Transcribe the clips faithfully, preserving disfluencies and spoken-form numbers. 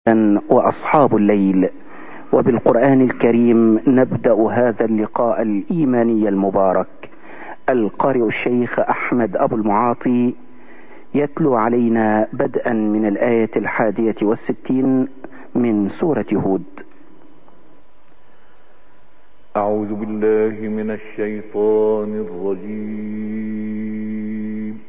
وأصحاب الليل. وبالقرآن الكريم نبدأ هذا اللقاء الإيماني المبارك. القارئ الشيخ أحمد أبو المعاطي يتلو علينا بدءا من الآية الحادية والستين من سورة هود. أعوذ بالله من الشيطان الرجيم.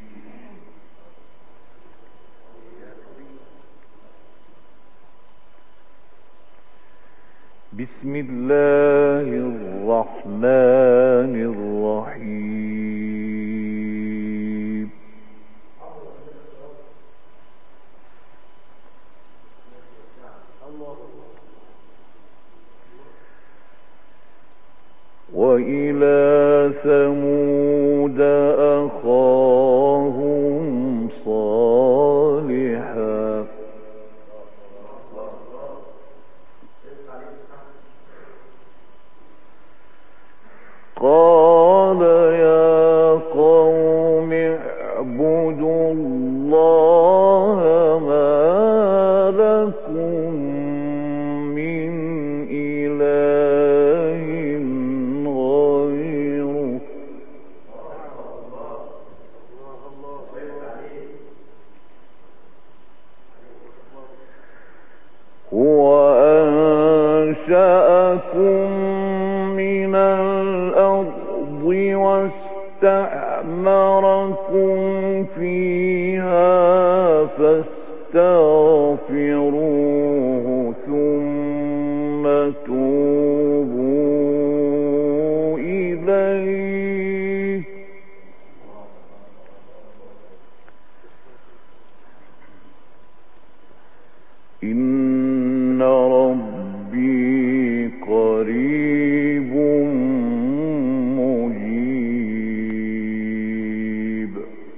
بسم الله الرحمن الرحيم. وإلى ثمود أخاهم صالحا قال يا قوم اعبدوا الله ما لكم من إله غيره هو أنشأكم من الأرض واستعمركم فيها فاستغفروه ثم توبوا إليه إن ربي قريب مجيب.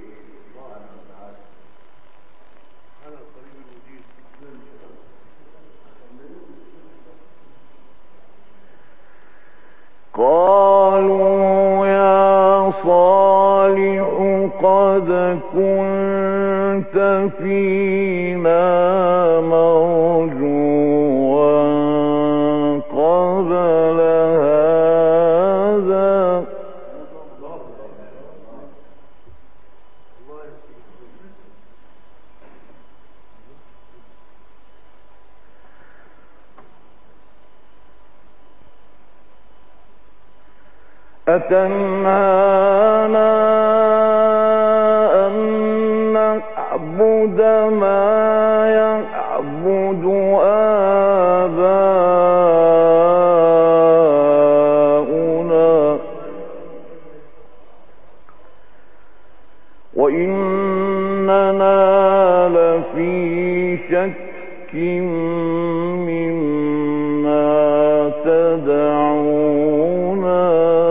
قالوا يا صالح قد كنت فينا مرجوا قبل هذا أتنهانا أن نعبد ما يعبد آباؤنا وإننا لفي شك مما تدعونا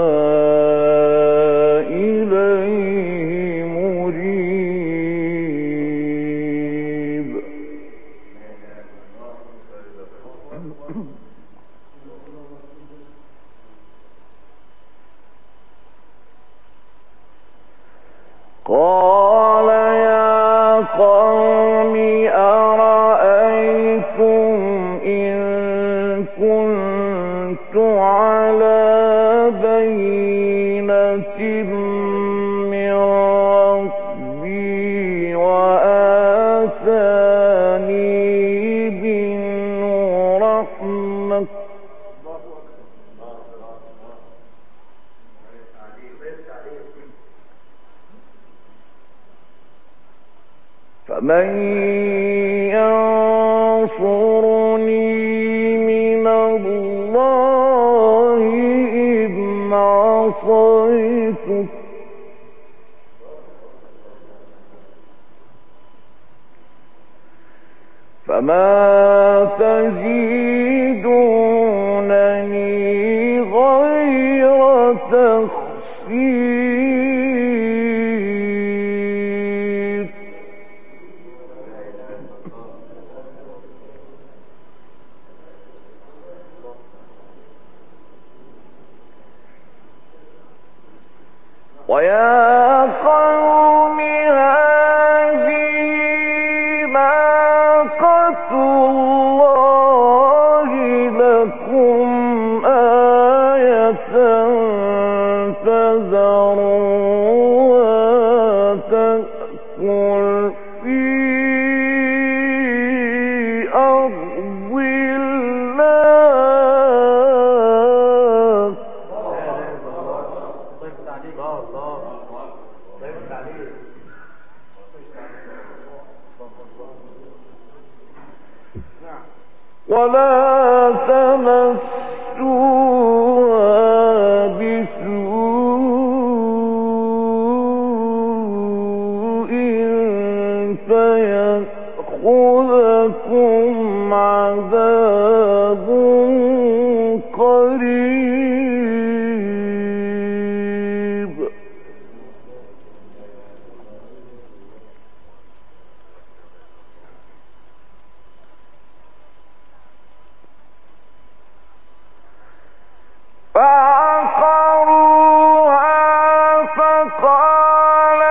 إليه مريب. قال يا قوم أرأيتم إن كنت على بينة من ربي وآتاني منه رحمة فمن ينصرني من الله إن عصيته فما تزيدونني غير تخسير. ويا قوم هذه ناقة الله ولا تمسوها بسوء فيأخذكم عذاب قريب. فعقروها فقال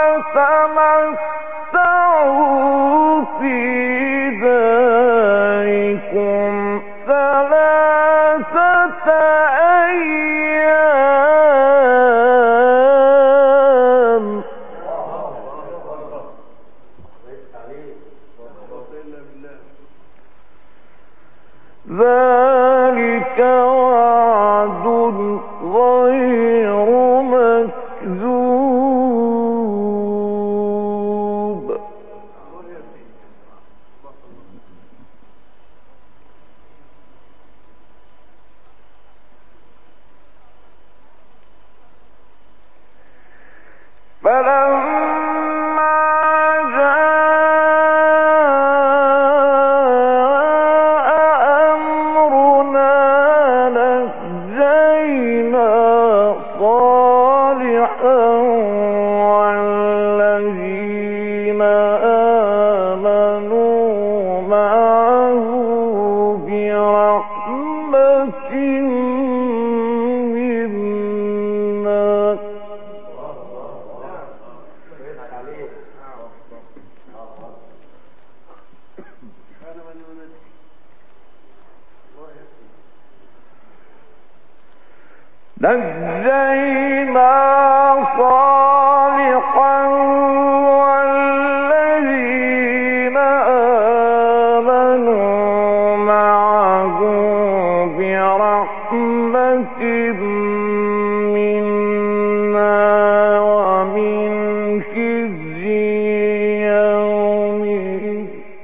تمتعوا في داركم ثلاثة أيام ذلك وعد غير مكذوب. فلما جاء أمرنا نجينا صالحا والذين آمنوا معه برحمة منا نجينا صالحا والذين آمنوا معه برحمة منا ومن خزي يومئذ.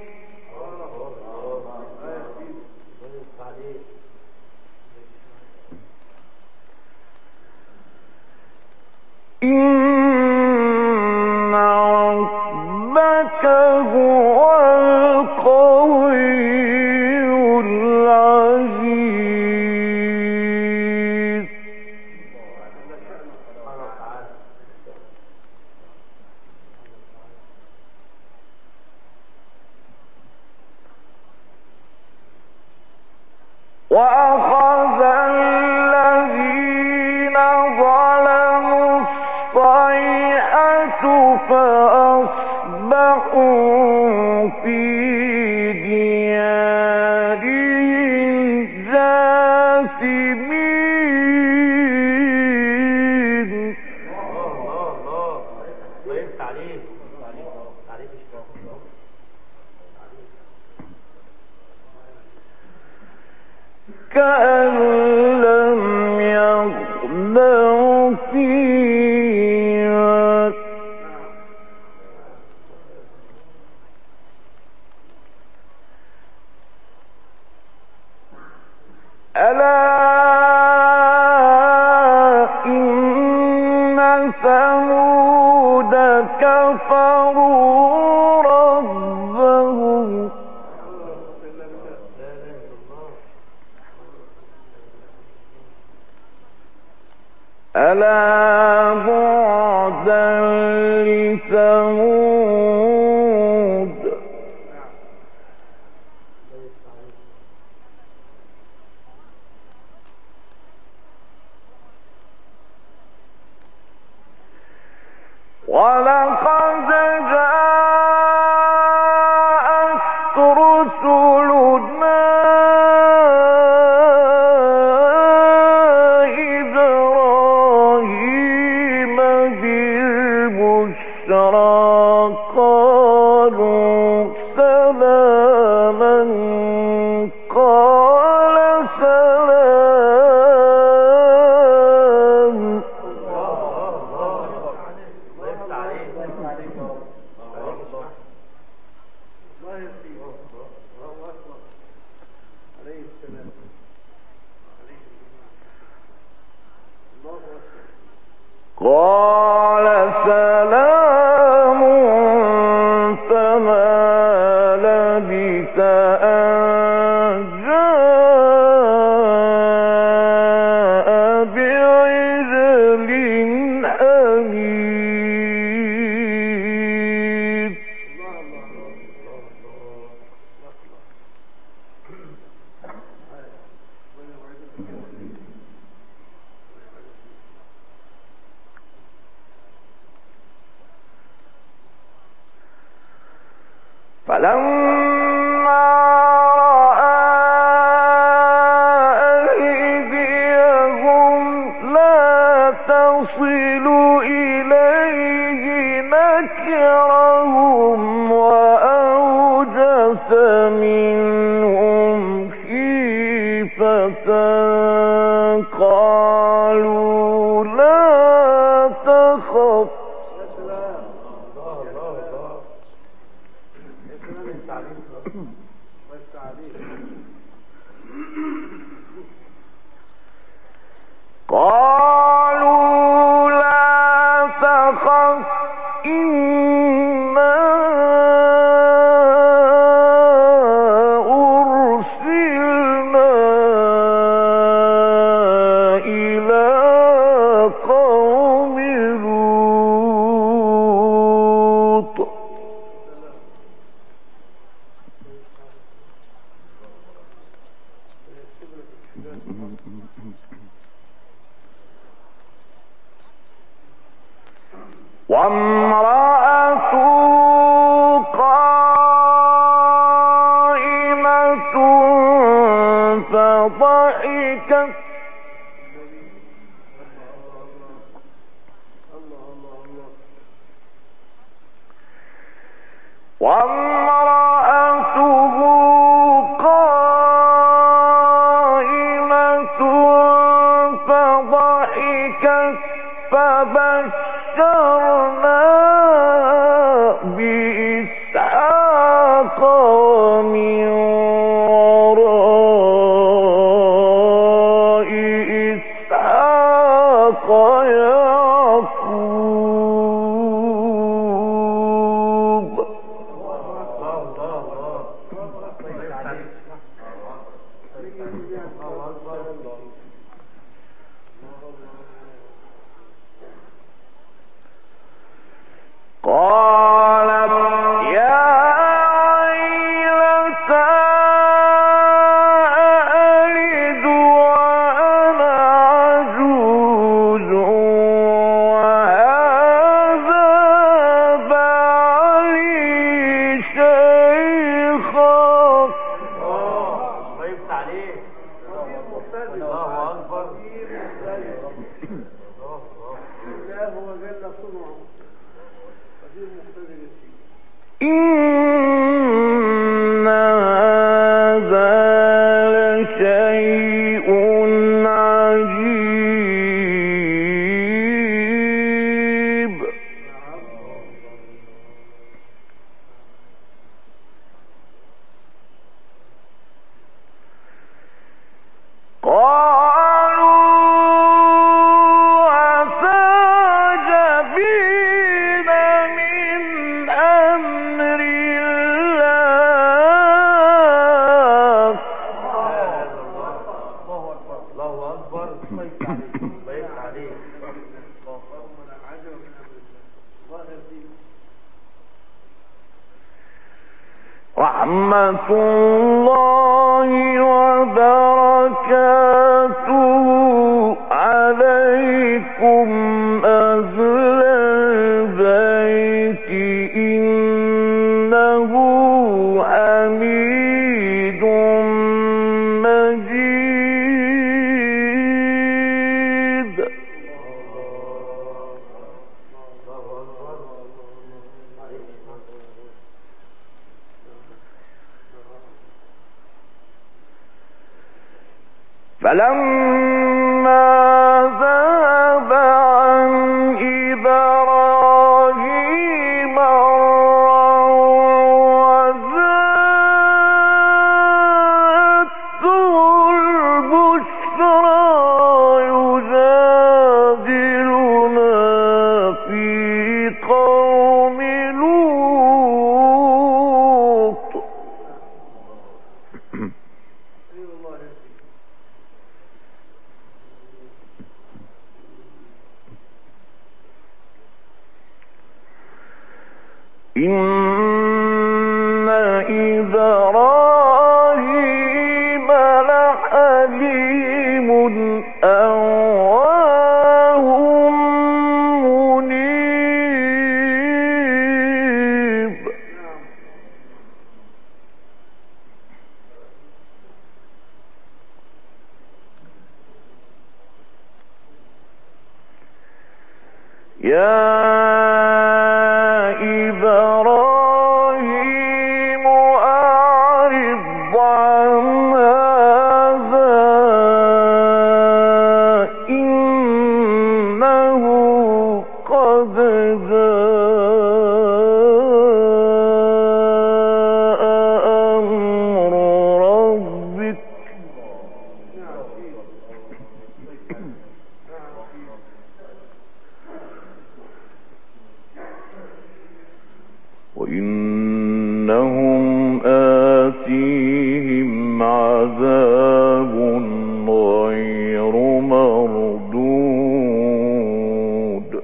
إن ربك هو القوي العزيز. وأخذ الذين ظلموا الصيحة فأصبحوا في ديارهم جاثمين. كأن لم يغنوا فيها. ألا إن ثمود كفروا ربهم ألا بعدا لثمود. ولقد جاءت رسلنا إبراهيم بالبشرى قالوا سلاما قال سلام قال سلام فما لبث أن جاء بعجل حنيذ. فلما رأى أيديهم لا تصل إليه نكرهم وأوجس منهم خيفة قالوا لا تخف قالوا لا تخف إنا أرسلنا إلى قوم لوط. وامرأته قائمة فضحكت وامرأته قائمة فضحكت فبشرنا بإسحاق ومن وراء إسحاق يعقوب. قالت يا ويلتى ألد وأنا عجوز وهذا بعلي شيخا. الله يفتح عليك. الله أكبر. إن هذا لشيء عجيب. قالوا أتعجبين من أمر الله. الله أكبر. رحمة الله وبركاته عليكم أهل البيت إنه حميد مجيد. فلما ذهب عن إبراهيم وجاءته البشرى يجادلنا إن إبراهيم لحليم أواه منيب. يا إبراهيم أعرض عن هذا إنه قد جاء أمر ربك وإنهم آتيهم عذاب غير مردود.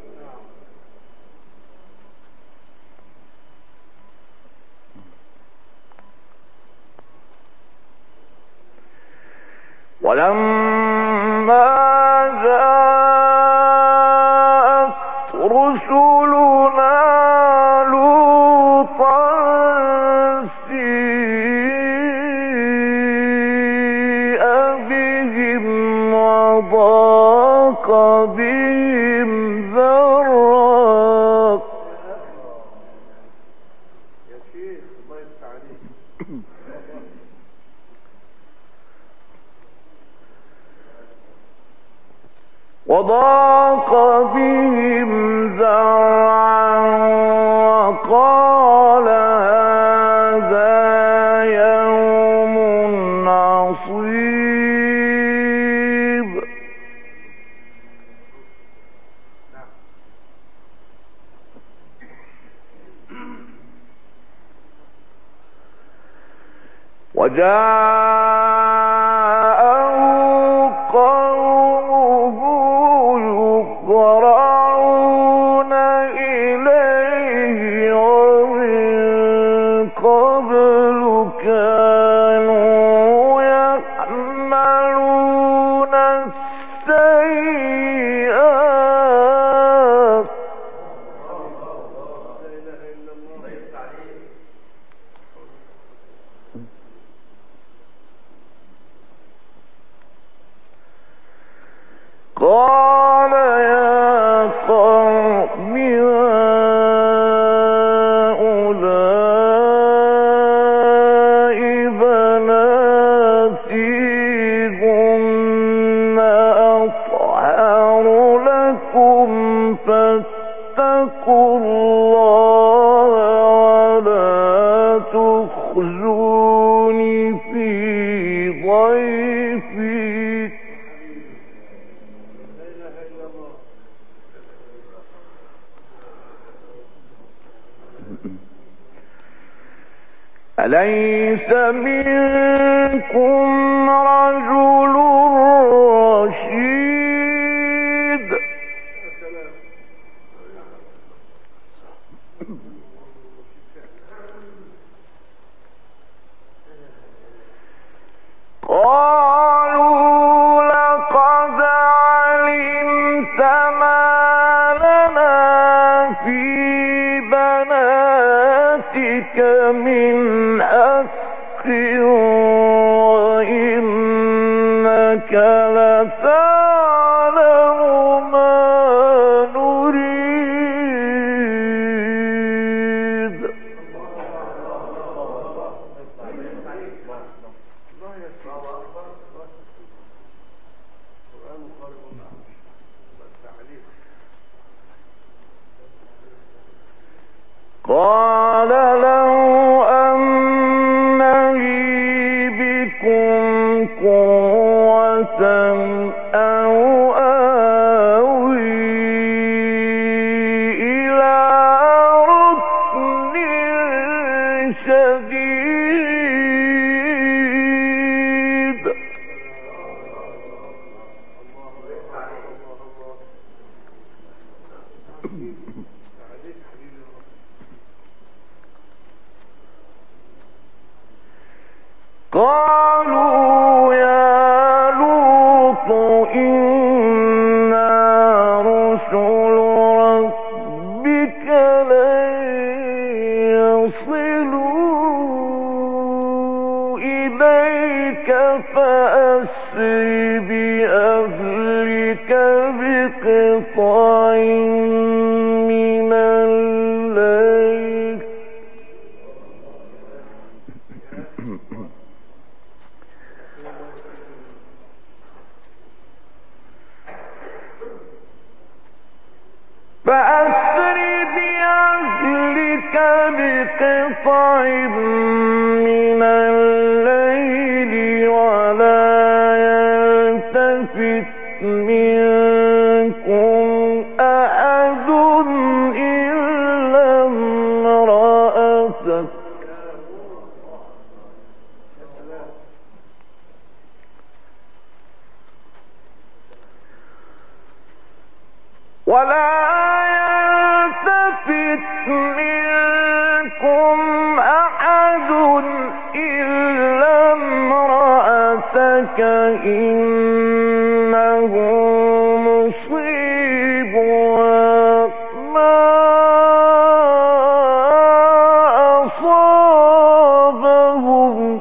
ولما جاءت رسلنا لوطا سيء بهم وضاق بهم ذرعا. يا شيخ الله يفتح عليك. وضاق بهم ذرعا وقال هذا يوم عصيب. وجاءه قومه يهرعون إليه ومن قبل كانوا يعملون السيئات. قال يا قوم هؤلاء بناتي هن أطهر لكم فاتقوا الله ولا تخزوني في ضيفي. أليس منكم رجل رشيد؟ قالوا لقد علمت ما لنا في بناتك من حق وإنك لتعلم ما نريد. قال لو أن لي بكم قوة أو آوي إلى ركن شديد الليل فأسر بأهلك بقطع من الليل فأسر بأهلك بقطع من الليل ولا يلتفت منكم أحد إلا امرأتك ولا يلتفت منكم أحد إلا امرأتك إنه مصيبها ما أصابهم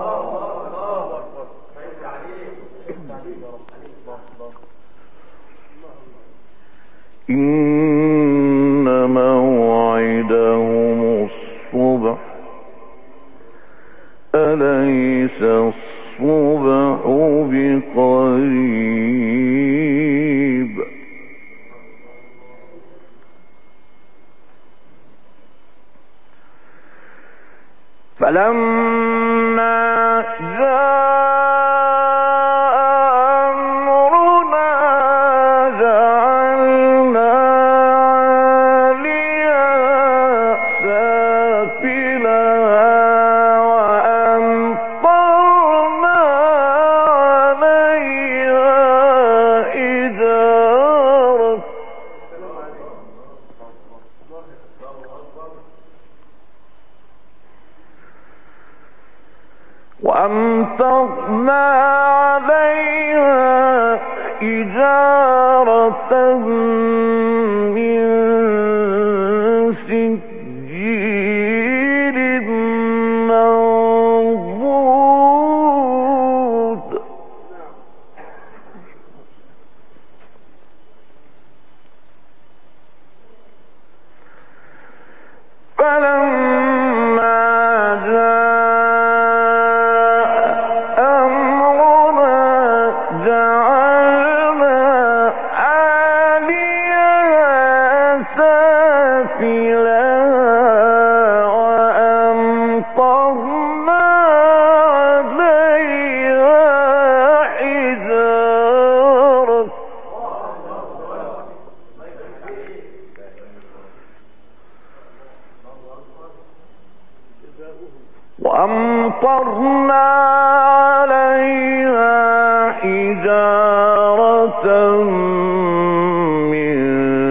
إن موعدهم الصبح أليس الصبح بقريب فلما جاء وأمطرنا عليها حجارة من سجيل منضود فلما جاء وأمطرنا عليها حجارة من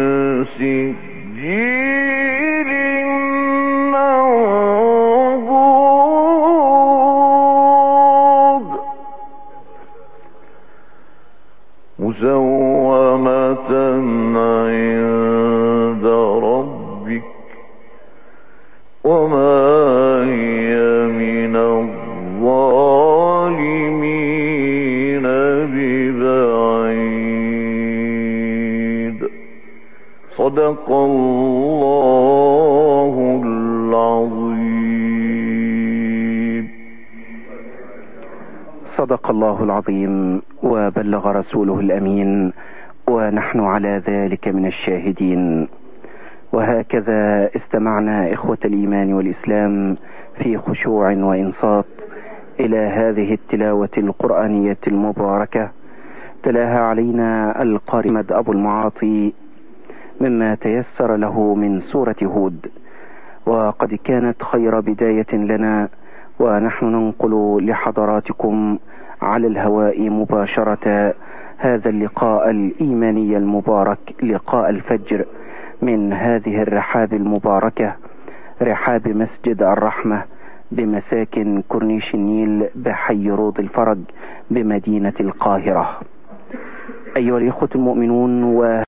سجيل منضود مسومة عند ربك وما هي من الظالمين ببعيد صدق الله العظيم. صدق الله العظيم وبلغ رسوله الأمين ونحن على ذلك من الشاهدين. وهكذا استمعنا إخوة الإيمان والإسلام في خشوع وإنصات إلى هذه التلاوة القرآنية المباركة تلاها علينا القارئ أحمد أبو المعاطي مما تيسر له من سورة هود، وقد كانت خير بداية لنا ونحن ننقل لحضراتكم على الهواء مباشرة هذا اللقاء الإيماني المبارك، لقاء الفجر من هذه الرحاب المباركة، رحاب مسجد الرحمة بمساكن كورنيش النيل بحي روض الفرج بمدينة القاهرة. أيها الإخوة المؤمنون، و